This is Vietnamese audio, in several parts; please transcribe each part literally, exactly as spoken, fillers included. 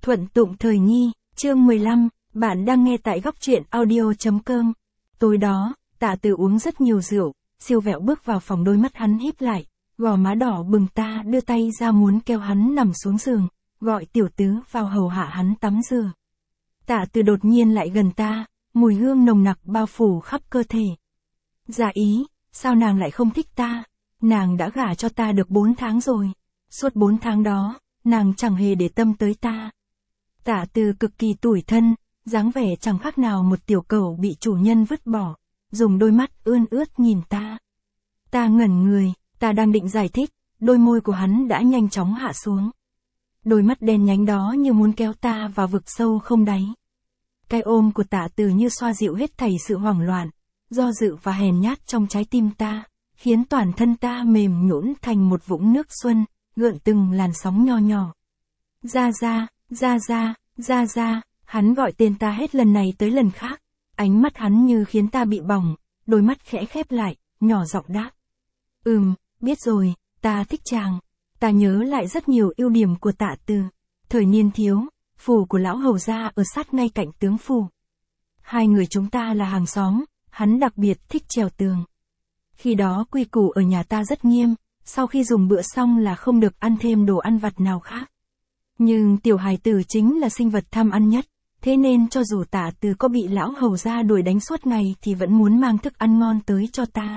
Thuận tụng thời nghi, chương mười lăm, bạn đang nghe tại góc truyện audio.com. Tối đó, Tạ Từ uống rất nhiều rượu, siêu vẹo bước vào phòng, đôi mắt hắn híp lại, gò má đỏ bừng, ta đưa tay ra muốn kéo hắn nằm xuống giường, gọi tiểu tứ vào hầu hạ hắn tắm rửa. Tạ Từ đột nhiên lại gần ta, mùi hương nồng nặc bao phủ khắp cơ thể. Dạ ý, sao nàng lại không thích ta? Nàng đã gả cho ta được bốn tháng rồi. Suốt bốn tháng đó, nàng chẳng hề để tâm tới ta. Tạ Từ cực kỳ tủi thân, dáng vẻ chẳng khác nào một tiểu cẩu bị chủ nhân vứt bỏ, dùng đôi mắt ươn ướt nhìn ta. Ta ngẩn người, ta đang định giải thích, đôi môi của hắn đã nhanh chóng hạ xuống. Đôi mắt đen nhánh đó như muốn kéo ta vào vực sâu không đáy. Cái ôm của Tạ Từ như xoa dịu hết thảy sự hoảng loạn, do dự và hèn nhát trong trái tim ta, khiến toàn thân ta mềm nhũn thành một vũng nước xuân, gợn từng làn sóng nho nhỏ. Ra ra, ra ra, ra ra, hắn gọi tên ta hết lần này tới lần khác, ánh mắt hắn như khiến ta bị bỏng, đôi mắt khẽ khép lại, nhỏ giọng đáp. Ừm, biết rồi, ta thích chàng. Ta nhớ lại rất nhiều ưu điểm của Tạ Từ. Thời niên thiếu, phủ của lão hầu gia ở sát ngay cạnh tướng phủ. Hai người chúng ta là hàng xóm, hắn đặc biệt thích trèo tường. Khi đó quy củ ở nhà ta rất nghiêm, sau khi dùng bữa xong là không được ăn thêm đồ ăn vặt nào khác. Nhưng tiểu hài tử chính là sinh vật tham ăn nhất, thế nên cho dù Tạ Từ có bị lão hầu gia đuổi đánh suốt ngày thì vẫn muốn mang thức ăn ngon tới cho ta.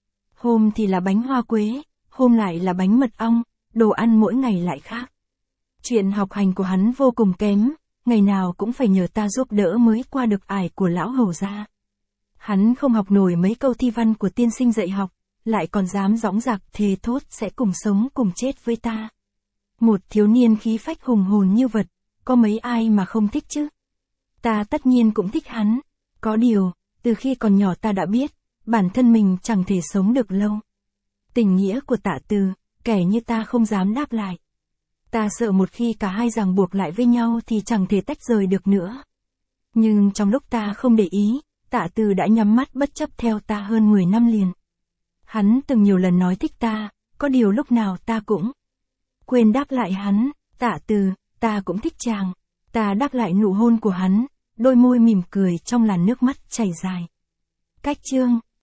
Hôm thì là bánh hoa quế, hôm lại là bánh mật ong, đồ ăn mỗi ngày lại khác. Chuyện học hành của hắn vô cùng kém, ngày nào cũng phải nhờ ta giúp đỡ mới qua được ải của lão hầu gia. Hắn không học nổi mấy câu thi văn của tiên sinh dạy học, lại còn dám dõng dạc thề thốt sẽ cùng sống cùng chết với ta. Một thiếu niên khí phách hùng hồn như vật, có mấy ai mà không thích chứ? Ta tất nhiên cũng thích hắn, có điều, từ khi còn nhỏ ta đã biết, bản thân mình chẳng thể sống được lâu. Tình nghĩa của Tạ Từ, kẻ như ta không dám đáp lại. Ta sợ một khi cả hai ràng buộc lại với nhau thì chẳng thể tách rời được nữa. Nhưng trong lúc ta không để ý, Tạ Từ đã nhắm mắt bất chấp theo ta hơn mười năm liền. Hắn từng nhiều lần nói thích ta, có điều lúc nào ta cũng quên đáp lại hắn. Tạ Từ, ta cũng thích chàng. Ta đáp lại nụ hôn của hắn, đôi môi mỉm cười trong làn nước mắt chảy dài. Cách chương